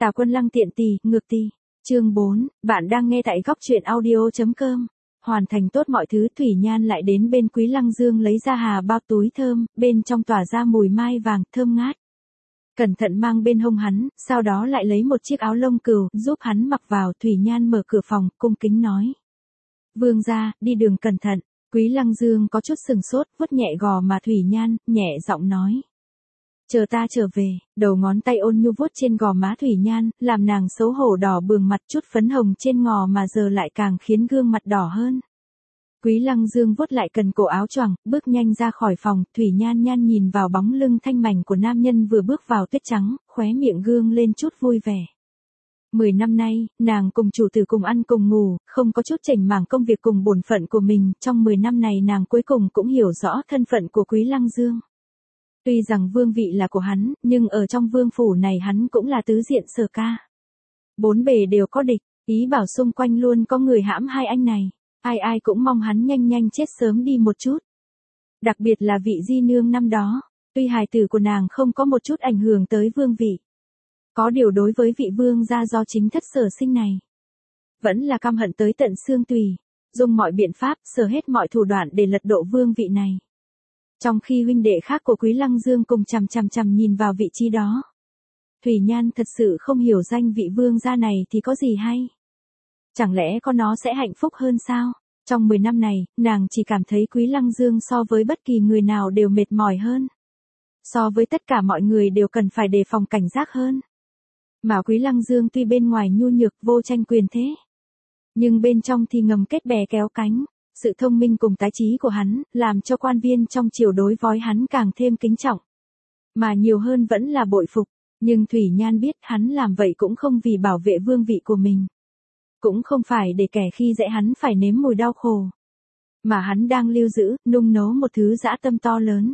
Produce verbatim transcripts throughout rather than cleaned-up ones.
Tào Quân Lăng tiện tì, ngược tì. Chương bốn, bạn đang nghe tại góc truyện audio.com. Hoàn thành tốt mọi thứ, Thủy Nhan lại đến bên Quý Lăng Dương lấy ra hà bao túi thơm, bên trong tỏa ra mùi mai vàng, thơm ngát. Cẩn thận mang bên hông hắn, sau đó lại lấy một chiếc áo lông cừu, giúp hắn mặc vào. Thủy Nhan mở cửa phòng, cung kính nói. Vương gia, đi đường cẩn thận. Quý Lăng Dương có chút sừng sốt, vuốt nhẹ gò mà Thủy Nhan, nhẹ giọng nói. Chờ ta trở về, đầu ngón tay ôn nhu vuốt trên gò má Thủy Nhan, làm nàng xấu hổ đỏ bừng mặt, chút phấn hồng trên ngò mà giờ lại càng khiến gương mặt đỏ hơn. Quý Lăng Dương vuốt lại cần cổ áo choàng, bước nhanh ra khỏi phòng. Thủy Nhan Nhan nhìn vào bóng lưng thanh mảnh của nam nhân vừa bước vào tuyết trắng, khóe miệng gương lên chút vui vẻ. Mười năm nay, nàng cùng chủ tử cùng ăn cùng ngủ, không có chút chểnh mảng công việc cùng bổn phận của mình. Trong mười năm này nàng cuối cùng cũng hiểu rõ thân phận của Quý Lăng Dương. Tuy rằng vương vị là của hắn, nhưng ở trong vương phủ này hắn cũng là tứ diện sở ca. Bốn bề đều có địch, ý bảo xung quanh luôn có người hãm hai anh này. Ai ai cũng mong hắn nhanh nhanh chết sớm đi một chút. Đặc biệt là vị di nương năm đó, tuy hài tử của nàng không có một chút ảnh hưởng tới vương vị. Có điều đối với vị vương gia do chính thất sở sinh này, vẫn là căm hận tới tận xương tùy, dùng mọi biện pháp, sở hết mọi thủ đoạn để lật đổ vương vị này. Trong khi huynh đệ khác của Quý Lăng Dương cùng chằm chằm chằm nhìn vào vị trí đó. Thủy Nhan thật sự không hiểu danh vị vương gia này thì có gì hay. Chẳng lẽ con nó sẽ hạnh phúc hơn sao? Trong mười năm này, nàng chỉ cảm thấy Quý Lăng Dương so với bất kỳ người nào đều mệt mỏi hơn. So với tất cả mọi người đều cần phải đề phòng cảnh giác hơn. Mà Quý Lăng Dương tuy bên ngoài nhu nhược vô tranh quyền thế, nhưng bên trong thì ngầm kết bè kéo cánh. Sự thông minh cùng tái trí của hắn, làm cho quan viên trong triều đối với hắn càng thêm kính trọng. Mà nhiều hơn vẫn là bội phục. Nhưng Thủy Nhan biết hắn làm vậy cũng không vì bảo vệ vương vị của mình. Cũng không phải để kẻ khi dễ hắn phải nếm mùi đau khổ. Mà hắn đang lưu giữ, nung nấu một thứ dã tâm to lớn.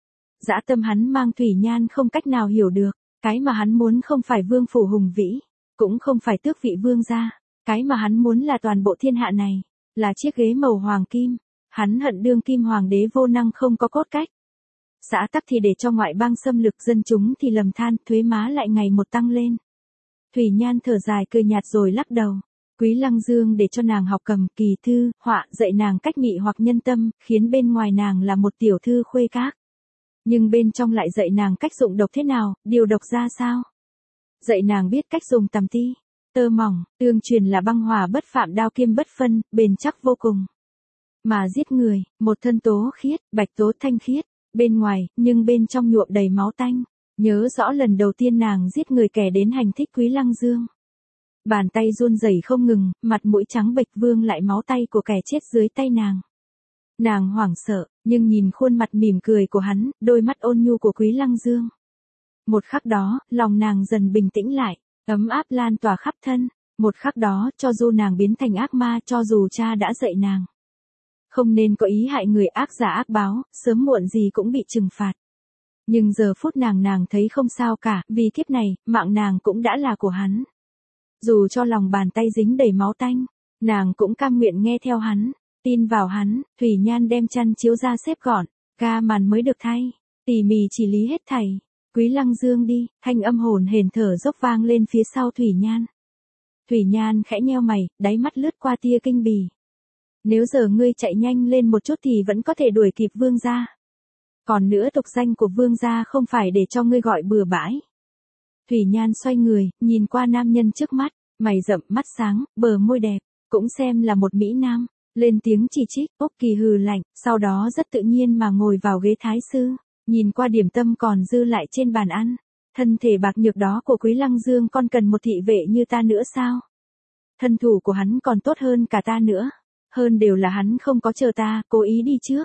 Dã tâm hắn mang Thủy Nhan không cách nào hiểu được. Cái mà hắn muốn không phải vương phủ hùng vĩ, cũng không phải tước vị vương gia. Cái mà hắn muốn là toàn bộ thiên hạ này. Là chiếc ghế màu hoàng kim, hắn hận đương kim hoàng đế vô năng không có cốt cách. Xã tắc thì để cho ngoại bang xâm lược, dân chúng thì lầm than, thuế má lại ngày một tăng lên. Thủy Nhan thở dài cười nhạt rồi lắc đầu. Quý Lăng Dương để cho nàng học cầm, kỳ thư, họa, dạy nàng cách nghị hoặc nhân tâm, khiến bên ngoài nàng là một tiểu thư khuê các. Nhưng bên trong lại dạy nàng cách dụng độc thế nào, điều độc ra sao. Dạy nàng biết cách dùng tằm ti. Tơ mỏng, tương truyền là băng hỏa bất phạm, đao kim bất phân, bền chắc vô cùng. Mà giết người, một thân tố khiết, bạch tố thanh khiết, bên ngoài, nhưng bên trong nhuộm đầy máu tanh. Nhớ rõ lần đầu tiên nàng giết người kẻ đến hành thích Quý Lăng Dương. Bàn tay run rẩy không ngừng, mặt mũi trắng bệch vương lại máu tay của kẻ chết dưới tay nàng. Nàng hoảng sợ, nhưng nhìn khuôn mặt mỉm cười của hắn, đôi mắt ôn nhu của Quý Lăng Dương. Một khắc đó, lòng nàng dần bình tĩnh lại. Ấm áp lan tỏa khắp thân, một khắc đó, cho dù nàng biến thành ác ma, cho dù cha đã dạy nàng. Không nên có ý hại người, ác giả ác báo, sớm muộn gì cũng bị trừng phạt. Nhưng giờ phút nàng nàng thấy không sao cả, vì kiếp này, mạng nàng cũng đã là của hắn. Dù cho lòng bàn tay dính đầy máu tanh, nàng cũng cam nguyện nghe theo hắn, tin vào hắn. Thủy Nhan đem chăn chiếu ra xếp gọn, ga màn mới được thay, tỉ mỉ chỉ lý hết thảy. Quý Lăng Dương đi, thanh âm hồn hển thở dốc vang lên phía sau Thủy Nhan. Thủy Nhan khẽ nheo mày, đáy mắt lướt qua tia kinh bỉ. Nếu giờ ngươi chạy nhanh lên một chút thì vẫn có thể đuổi kịp vương gia. Còn nữa, tục danh của vương gia không phải để cho ngươi gọi bừa bãi. Thủy Nhan xoay người, nhìn qua nam nhân trước mắt, mày rậm mắt sáng, bờ môi đẹp, cũng xem là một mỹ nam, lên tiếng chỉ trích. Ốc Kỳ hừ lạnh, sau đó rất tự nhiên mà ngồi vào ghế thái sư. Nhìn qua điểm tâm còn dư lại trên bàn ăn. Thân thể bạc nhược đó của Quý Lăng Dương, con cần một thị vệ như ta nữa sao? Thân thủ của hắn còn tốt hơn cả ta nữa. Hơn đều là hắn không có chờ ta, cố ý đi trước.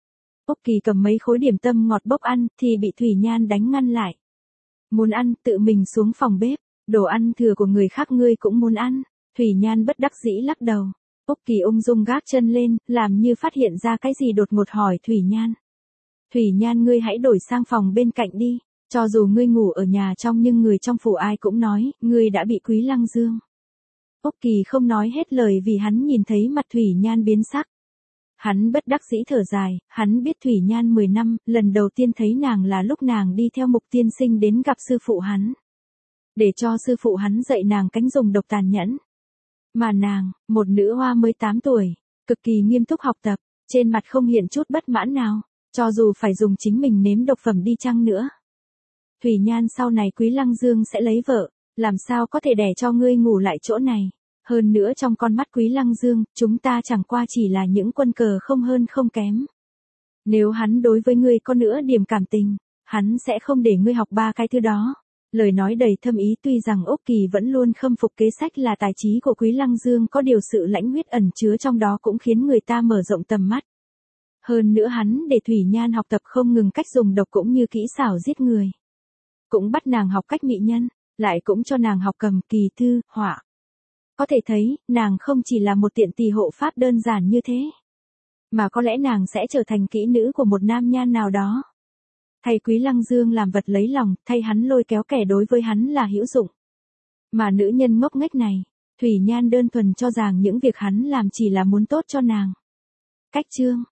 Ốc Kỳ cầm mấy khối điểm tâm ngọt bốc ăn, thì bị Thủy Nhan đánh ngăn lại. Muốn ăn, tự mình xuống phòng bếp. Đồ ăn thừa của người khác ngươi cũng muốn ăn. Thủy Nhan bất đắc dĩ lắc đầu. Ốc Kỳ ung dung gác chân lên, làm như phát hiện ra cái gì đột ngột hỏi Thủy Nhan. Thủy Nhan, ngươi hãy đổi sang phòng bên cạnh đi, cho dù ngươi ngủ ở nhà trong nhưng người trong phủ ai cũng nói, ngươi đã bị Quý Lăng Dương. Ốc Kỳ không nói hết lời vì hắn nhìn thấy mặt Thủy Nhan biến sắc. Hắn bất đắc dĩ thở dài, hắn biết Thủy Nhan mười năm, lần đầu tiên thấy nàng là lúc nàng đi theo Mục tiên sinh đến gặp sư phụ hắn. để cho sư phụ hắn dạy nàng cánh dùng độc tàn nhẫn. Mà nàng, một nữ hoa mới tám tuổi, cực kỳ nghiêm túc học tập, trên mặt không hiện chút bất mãn nào, cho dù phải dùng chính mình nếm độc phẩm đi chăng nữa. Thủy Nhan, sau này Quý Lăng Dương sẽ lấy vợ, làm sao có thể để cho ngươi ngủ lại chỗ này. Hơn nữa trong con mắt Quý Lăng Dương, chúng ta chẳng qua chỉ là những quân cờ không hơn không kém. Nếu hắn đối với ngươi có nữa điểm cảm tình, hắn sẽ không để ngươi học ba cái thứ đó. Lời nói đầy thâm ý, tuy rằng Úc Kỳ vẫn luôn khâm phục kế sách là tài trí của Quý Lăng Dương, có điều sự lãnh huyết ẩn chứa trong đó cũng khiến người ta mở rộng tầm mắt. Hơn nữa hắn để Thủy Nhan học tập không ngừng cách dùng độc cũng như kỹ xảo giết người. Cũng bắt nàng học cách mỹ nhân, lại cũng cho nàng học cầm, kỳ thư, họa. Có thể thấy, nàng không chỉ là một tiện tỳ hộ pháp đơn giản như thế, mà có lẽ nàng sẽ trở thành kỹ nữ của một nam nhan nào đó. Thay Quý Lăng Dương làm vật lấy lòng, thay hắn lôi kéo kẻ đối với hắn là hữu dụng. Mà nữ nhân ngốc nghếch này, Thủy Nhan đơn thuần cho rằng những việc hắn làm chỉ là muốn tốt cho nàng. Cách chương